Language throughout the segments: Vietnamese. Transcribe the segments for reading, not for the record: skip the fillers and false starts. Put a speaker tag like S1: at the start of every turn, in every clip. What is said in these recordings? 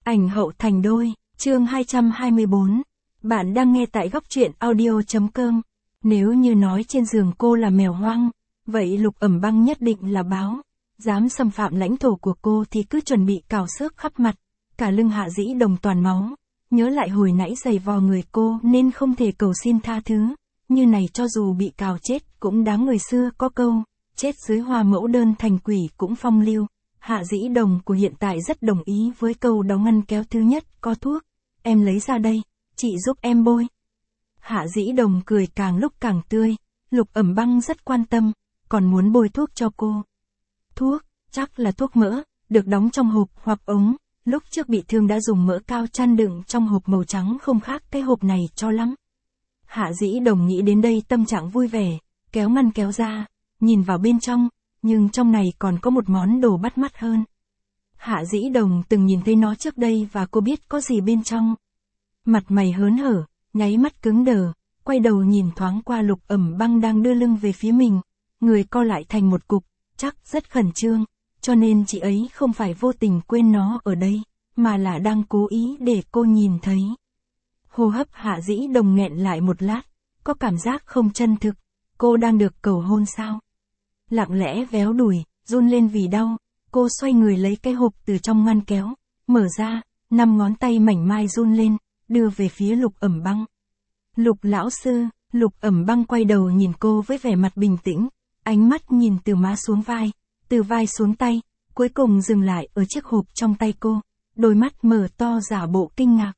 S1: Ảnh hậu thành đôi, chương 224. Bạn đang nghe tại góc truyện audio.com. Nếu như nói trên giường cô là mèo hoang, vậy Lục Ẩm Băng nhất định là báo. Dám xâm phạm lãnh thổ của cô thì cứ chuẩn bị cào xước khắp mặt, cả lưng Hạ Dĩ Đồng toàn máu. Nhớ lại hồi nãy giày vò người cô nên không thể cầu xin tha thứ. Như này cho dù bị cào chết cũng đáng, người xưa có câu, chết dưới hoa mẫu đơn thành quỷ cũng phong lưu. Hạ Dĩ Đồng của hiện tại rất đồng ý với câu đó. Ngăn kéo thứ nhất, có thuốc, em lấy ra đây, chị giúp em bôi. Hạ Dĩ Đồng cười càng lúc càng tươi, Lục Ẩm Băng rất quan tâm, còn muốn bôi thuốc cho cô. Thuốc, chắc là thuốc mỡ, được đóng trong hộp hoặc ống, lúc trước bị thương đã dùng mỡ cao chăn đựng trong hộp màu trắng, không khác cái hộp này cho lắm. Hạ Dĩ Đồng nghĩ đến đây tâm trạng vui vẻ, kéo ngăn kéo ra, nhìn vào bên trong. Nhưng trong này còn có một món đồ bắt mắt hơn. Hạ Dĩ Đồng từng nhìn thấy nó trước đây và cô biết có gì bên trong. Mặt mày hớn hở, nháy mắt cứng đờ, quay đầu nhìn thoáng qua Lục Ẩm Băng đang đưa lưng về phía mình, người co lại thành một cục, chắc rất khẩn trương, cho nên chị ấy không phải vô tình quên nó ở đây, mà là đang cố ý để cô nhìn thấy. Hô hấp Hạ Dĩ Đồng nghẹn lại một lát, có cảm giác không chân thực, cô đang được cầu hôn sao? Lặng lẽ véo đùi, run lên vì đau, cô xoay người lấy cái hộp từ trong ngăn kéo, mở ra, 5 ngón tay mảnh mai run lên, đưa về phía Lục Ẩm Băng. Lục lão sư, Lục Ẩm Băng quay đầu nhìn cô với vẻ mặt bình tĩnh, ánh mắt nhìn từ má xuống vai, từ vai xuống tay, cuối cùng dừng lại ở chiếc hộp trong tay cô, đôi mắt mở to giả bộ kinh ngạc.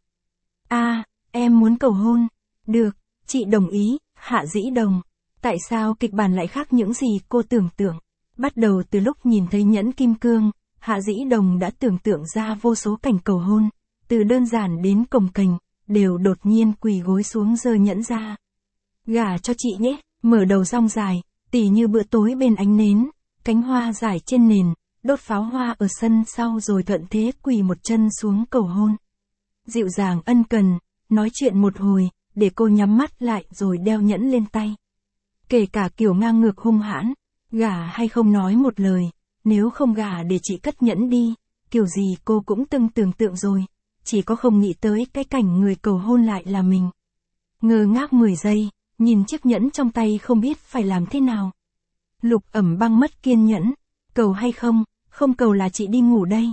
S1: Em muốn cầu hôn, được, chị đồng ý, Hạ Dĩ Đồng. Tại sao kịch bản lại khác những gì cô tưởng tượng? Bắt đầu từ lúc nhìn thấy nhẫn kim cương, Hạ Dĩ Đồng đã tưởng tượng ra vô số cảnh cầu hôn, từ đơn giản đến cồng kềnh, đều đột nhiên quỳ gối xuống giơ nhẫn ra. Gả cho chị nhé, mở đầu rong dài, tỉ như bữa tối bên ánh nến, cánh hoa rải trên nền, đốt pháo hoa ở sân sau rồi thuận thế quỳ một chân xuống cầu hôn. Dịu dàng ân cần, nói chuyện một hồi, để cô nhắm mắt lại rồi đeo nhẫn lên tay. Kể cả kiểu ngang ngược hung hãn, gả hay không nói một lời, nếu không gả để chị cất nhẫn đi, kiểu gì cô cũng từng tưởng tượng rồi, chỉ có không nghĩ tới cái cảnh người cầu hôn lại là mình. Ngơ ngác 10 giây, nhìn chiếc nhẫn trong tay không biết phải làm thế nào. Lục Ẩm Băng mất kiên nhẫn, cầu hay không, không cầu là chị đi ngủ đây.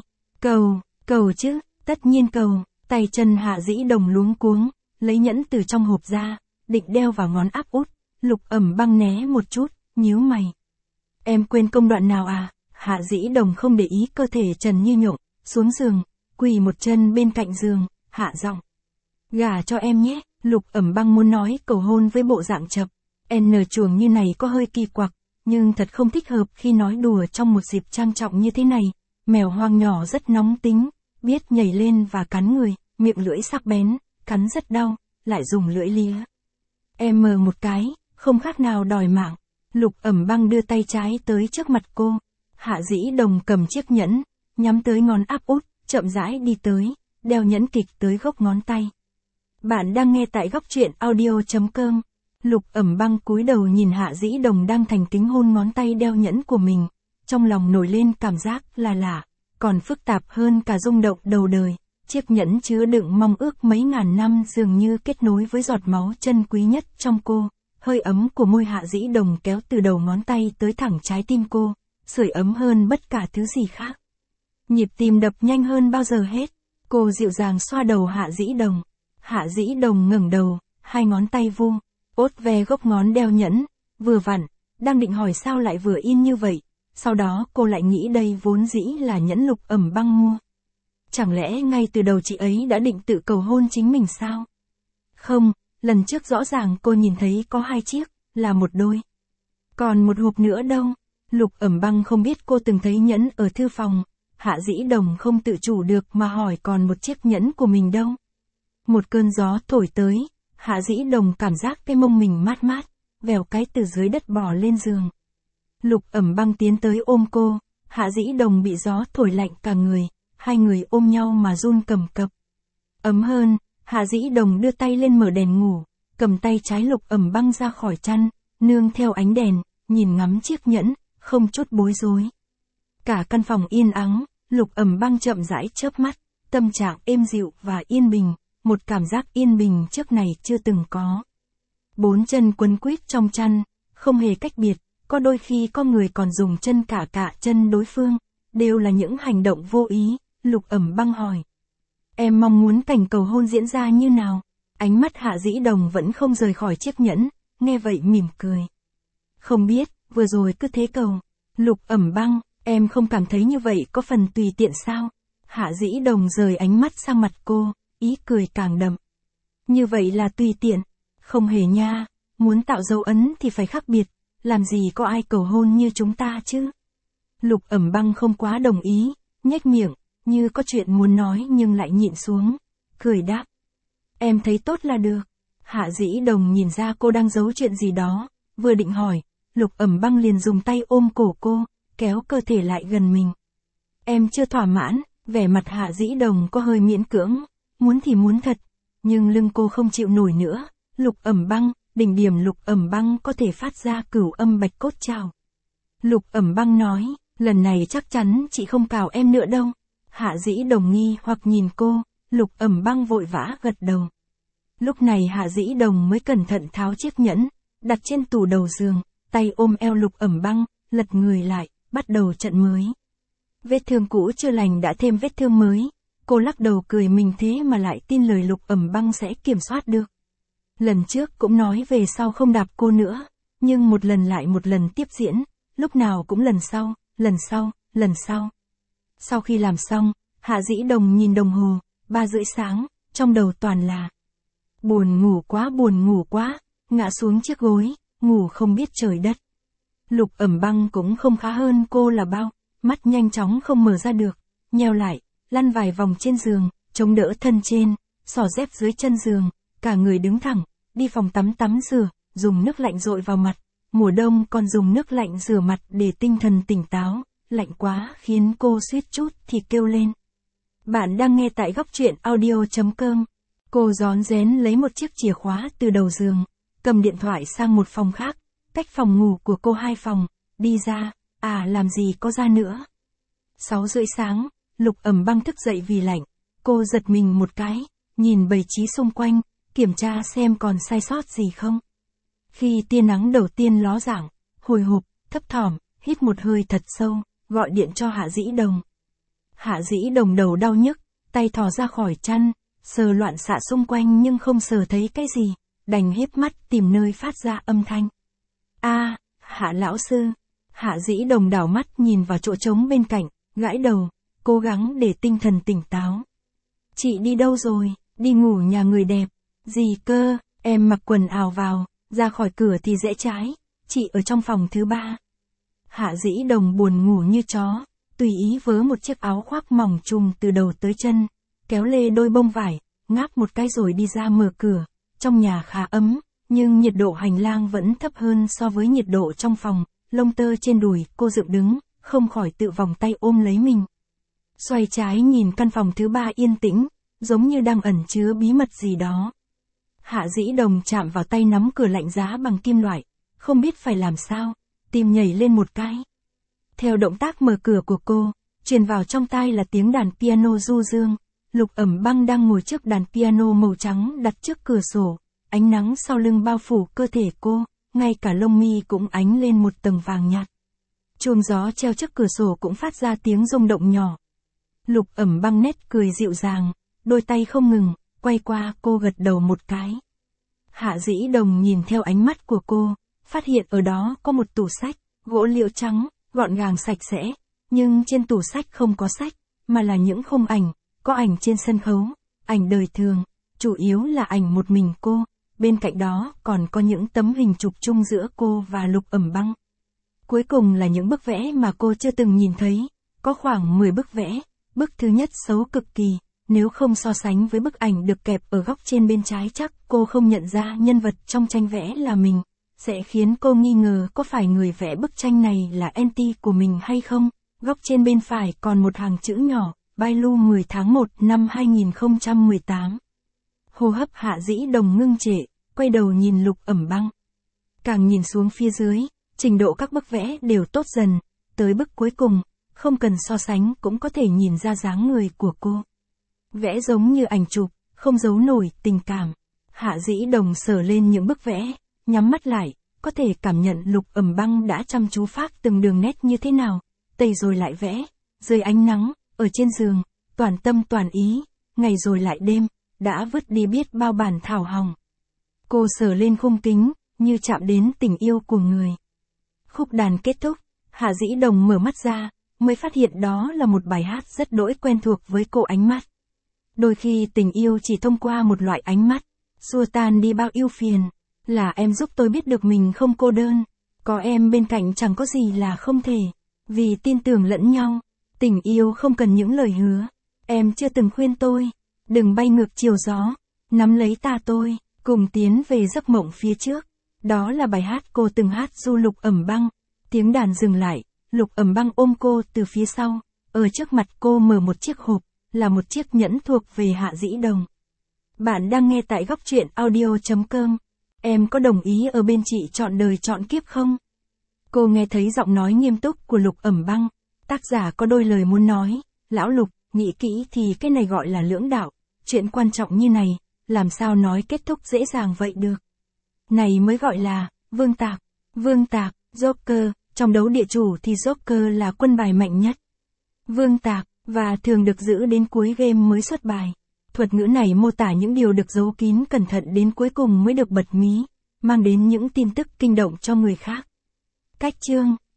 S1: Cầu chứ, tất nhiên cầu. Tay chân Hạ Dĩ Đồng luống cuống, lấy nhẫn từ trong hộp ra, định đeo vào ngón áp út. Lục Ẩm Băng né một chút, nhíu mày. Em quên công đoạn nào à? Hạ Dĩ Đồng không để ý cơ thể trần như nhộng, xuống giường, quỳ một chân bên cạnh giường, hạ giọng. Gả cho em nhé. Lục Ẩm Băng muốn nói cầu hôn với bộ dạng chập, chuồng như này có hơi kỳ quặc, nhưng thật không thích hợp khi nói đùa trong một dịp trang trọng như thế này. Mèo hoang nhỏ rất nóng tính, biết nhảy lên và cắn người, miệng lưỡi sắc bén, cắn rất đau, lại dùng lưỡi lía. Em mờ một cái, không khác nào đòi mạng. Lục Ẩm Băng đưa tay trái tới trước mặt cô. Hạ Dĩ Đồng cầm chiếc nhẫn, nhắm tới ngón áp út, chậm rãi đi tới, đeo nhẫn kịch tới gốc ngón tay. Bạn đang nghe tại góc truyện audio.com. Lục Ẩm Băng cúi đầu nhìn Hạ Dĩ Đồng đang thành kính hôn ngón tay đeo nhẫn của mình. Trong lòng nổi lên cảm giác là lạ, còn phức tạp hơn cả rung động đầu đời. Chiếc nhẫn chứa đựng mong ước mấy ngàn năm dường như kết nối với giọt máu chân quý nhất trong cô. Hơi ấm của môi Hạ Dĩ Đồng kéo từ đầu ngón tay tới thẳng trái tim cô, sưởi ấm hơn bất cả thứ gì khác. Nhịp tim đập nhanh hơn bao giờ hết, cô dịu dàng xoa đầu Hạ Dĩ Đồng. Hạ Dĩ Đồng ngẩng đầu, hai ngón tay vu, ốt ve gốc ngón đeo nhẫn, vừa vặn, đang định hỏi sao lại vừa in như vậy, sau đó cô lại nghĩ đây vốn dĩ là nhẫn Lục Ẩm Băng mua. Chẳng lẽ ngay từ đầu chị ấy đã định tự cầu hôn chính mình sao? Không, lần trước rõ ràng cô nhìn thấy có 2 chiếc, là một đôi. Còn một hộp nữa đâu? Lục Ẩm Băng không biết cô từng thấy nhẫn ở thư phòng. Hạ Dĩ Đồng không tự chủ được mà hỏi còn một chiếc nhẫn của mình đâu? Một cơn gió thổi tới, Hạ Dĩ Đồng cảm giác cái mông mình mát mát, vèo cái từ dưới đất bò lên giường. Lục Ẩm Băng tiến tới ôm cô, Hạ Dĩ Đồng bị gió thổi lạnh cả người, hai người ôm nhau mà run cầm cập. Ấm hơn, Hạ Dĩ Đồng đưa tay lên mở đèn ngủ, cầm tay trái Lục Ẩm Băng ra khỏi chăn, nương theo ánh đèn, nhìn ngắm chiếc nhẫn, không chút bối rối. Cả căn phòng yên ắng, Lục Ẩm Băng chậm rãi chớp mắt, tâm trạng êm dịu và yên bình, một cảm giác yên bình trước này chưa từng có. 4 chân quấn quýt trong chăn, không hề cách biệt, có đôi khi có người còn dùng chân cả chân đối phương, đều là những hành động vô ý. Lục Ẩm Băng hỏi. Em mong muốn cảnh cầu hôn diễn ra như nào? Ánh mắt Hạ Dĩ Đồng vẫn không rời khỏi chiếc nhẫn, nghe vậy mỉm cười. Không biết, vừa rồi cứ thế cầu. Lục Ẩm Băng, em không cảm thấy như vậy có phần tùy tiện sao? Hạ Dĩ Đồng rời ánh mắt sang mặt cô, ý cười càng đậm. Như vậy là tùy tiện. Không hề nha, muốn tạo dấu ấn thì phải khác biệt, làm gì có ai cầu hôn như chúng ta chứ? Lục Ẩm Băng không quá đồng ý, nhếch miệng, như có chuyện muốn nói nhưng lại nhịn xuống, cười đáp. Em thấy tốt là được. Hạ Dĩ Đồng nhìn ra cô đang giấu chuyện gì đó, vừa định hỏi, Lục Ẩm Băng liền dùng tay ôm cổ cô, kéo cơ thể lại gần mình. Em chưa thỏa mãn, vẻ mặt Hạ Dĩ Đồng có hơi miễn cưỡng, muốn thì muốn thật, nhưng lưng cô không chịu nổi nữa. Lục Ẩm Băng, đỉnh điểm Lục Ẩm Băng có thể phát ra cửu âm bạch cốt trào. Lục Ẩm Băng nói, lần này chắc chắn chị không cào em nữa đâu. Hạ Dĩ Đồng nghi hoặc nhìn cô, Lục Ẩm Băng vội vã gật đầu. Lúc này Hạ Dĩ Đồng mới cẩn thận tháo chiếc nhẫn, đặt trên tủ đầu giường, tay ôm eo Lục Ẩm Băng, lật người lại, bắt đầu trận mới. Vết thương cũ chưa lành đã thêm vết thương mới, cô lắc đầu cười mình thế mà lại tin lời Lục Ẩm Băng sẽ kiểm soát được. Lần trước cũng nói về sau không đạp cô nữa, nhưng một lần lại một lần tiếp diễn, lúc nào cũng lần sau, lần sau, lần sau. Sau khi làm xong, Hạ Dĩ Đồng nhìn đồng hồ, 3:30 sáng, trong đầu toàn là buồn ngủ quá, ngã xuống chiếc gối, ngủ không biết trời đất. Lục Ẩm Băng cũng không khá hơn cô là bao, mắt nhanh chóng không mở ra được, nheo lại, lăn vài vòng trên giường, chống đỡ thân trên, xỏ dép dưới chân giường, cả người đứng thẳng, đi phòng tắm rửa, dùng nước lạnh dội vào mặt, mùa đông còn dùng nước lạnh rửa mặt để tinh thần tỉnh táo, lạnh quá khiến cô suýt chút thì kêu lên. Bạn đang nghe tại góc truyện audio.com. Cô rón rén lấy một chiếc chìa khóa từ đầu giường, cầm điện thoại sang một phòng khác, cách phòng ngủ của cô 2 phòng, đi ra, làm gì có ra nữa. 6:30 sáng, Lục Ẩm Băng thức dậy vì lạnh, cô giật mình một cái, nhìn bày trí xung quanh, kiểm tra xem còn sai sót gì không. Khi tia nắng đầu tiên ló dạng, hồi hộp, thấp thỏm, hít một hơi thật sâu, gọi điện cho Hạ Dĩ Đồng. Hạ Dĩ Đồng đầu đau nhức, tay thò ra khỏi chăn, sờ loạn xạ xung quanh nhưng không sờ thấy cái gì, đành híp mắt tìm nơi phát ra âm thanh. Hạ lão sư. Hạ Dĩ Đồng đảo mắt nhìn vào chỗ trống bên cạnh, gãi đầu, cố gắng để tinh thần tỉnh táo. Chị đi đâu rồi? Đi ngủ nhà người đẹp. Gì cơ? Em mặc quần áo vào, ra khỏi cửa thì rẽ trái, chị ở trong phòng thứ 3. Hạ Dĩ Đồng buồn ngủ như chó, tùy ý vớ một chiếc áo khoác mỏng trùm từ đầu tới chân, kéo lê đôi bông vải, ngáp một cái rồi đi ra mở cửa. Trong nhà khá ấm, nhưng nhiệt độ hành lang vẫn thấp hơn so với nhiệt độ trong phòng, lông tơ trên đùi cô dựng đứng, không khỏi tự vòng tay ôm lấy mình. Xoay trái nhìn căn phòng thứ 3 yên tĩnh, giống như đang ẩn chứa bí mật gì đó. Hạ Dĩ Đồng chạm vào tay nắm cửa lạnh giá bằng kim loại, không biết phải làm sao, tim nhảy lên một cái. Theo động tác mở cửa của cô, truyền vào trong tai là tiếng đàn piano du dương. Lục Ẩm Băng đang ngồi trước đàn piano màu trắng đặt trước cửa sổ, ánh nắng sau lưng bao phủ cơ thể cô, ngay cả lông mi cũng ánh lên một tầng vàng nhạt. Chuông gió treo trước cửa sổ cũng phát ra tiếng rung động nhỏ. Lục Ẩm Băng nét cười dịu dàng, đôi tay không ngừng, quay qua cô gật đầu một cái. Hạ Dĩ Đồng nhìn theo ánh mắt của cô, phát hiện ở đó có một tủ sách, gỗ liễu trắng, gọn gàng sạch sẽ, nhưng trên tủ sách không có sách, mà là những khung ảnh, có ảnh trên sân khấu, ảnh đời thường, chủ yếu là ảnh một mình cô, bên cạnh đó còn có những tấm hình chụp chung giữa cô và Lục Ẩm Băng. Cuối cùng là những bức vẽ mà cô chưa từng nhìn thấy, có khoảng 10 bức vẽ, bức thứ nhất xấu cực kỳ, nếu không so sánh với bức ảnh được kẹp ở góc trên bên trái chắc cô không nhận ra nhân vật trong tranh vẽ là mình, sẽ khiến cô nghi ngờ có phải người vẽ bức tranh này là anti của mình hay không. Góc trên bên phải còn một hàng chữ nhỏ, Bailu 10 tháng 1 năm 2018. Hô hấp Hạ Dĩ Đồng ngưng trệ, quay đầu nhìn Lục Ẩm Băng. Càng nhìn xuống phía dưới, trình độ các bức vẽ đều tốt dần, tới bức cuối cùng, không cần so sánh cũng có thể nhìn ra dáng người của cô. Vẽ giống như ảnh chụp, không giấu nổi tình cảm. Hạ Dĩ Đồng sờ lên những bức vẽ, nhắm mắt lại, có thể cảm nhận Lục Ẩm Băng đã chăm chú phác từng đường nét như thế nào, tẩy rồi lại vẽ, dưới ánh nắng, ở trên giường, toàn tâm toàn ý, ngày rồi lại đêm, đã vứt đi biết bao bản thảo hồng. Cô sờ lên khung kính, như chạm đến tình yêu của người. Khúc đàn kết thúc, Hạ Dĩ Đồng mở mắt ra, mới phát hiện đó là một bài hát rất đỗi quen thuộc với cô. Ánh mắt. Đôi khi tình yêu chỉ thông qua một loại ánh mắt, xua tan đi bao ưu phiền. Là em giúp tôi biết được mình không cô đơn. Có em bên cạnh chẳng có gì là không thể. Vì tin tưởng lẫn nhau. Tình yêu không cần những lời hứa. Em chưa từng khuyên tôi. Đừng bay ngược chiều gió. Nắm lấy ta tôi. Cùng tiến về giấc mộng phía trước. Đó là bài hát cô từng hát du Lục Ẩm Băng. Tiếng đàn dừng lại. Lục Ẩm Băng ôm cô từ phía sau. Ở trước mặt cô mở một chiếc hộp. Là một chiếc nhẫn thuộc về Hạ Dĩ Đồng. Bạn đang nghe tại góc truyện audio.com. Em có đồng ý ở bên chị trọn đời trọn kiếp không? Cô nghe thấy giọng nói nghiêm túc của Lục Ẩm Băng. Tác giả có đôi lời muốn nói. Lão Lục, nghĩ kỹ thì cái này gọi là lưỡng đạo. Chuyện quan trọng như này, làm sao nói kết thúc dễ dàng vậy được? Này mới gọi là vương tạc. Vương tạc, Joker. Trong đấu địa chủ thì Joker là quân bài mạnh nhất. Vương tạc, và thường được giữ đến cuối game mới xuất bài. Thuật ngữ này mô tả những điều được giấu kín cẩn thận đến cuối cùng mới được bật mí, mang đến những tin tức kinh động cho người khác. Cách chương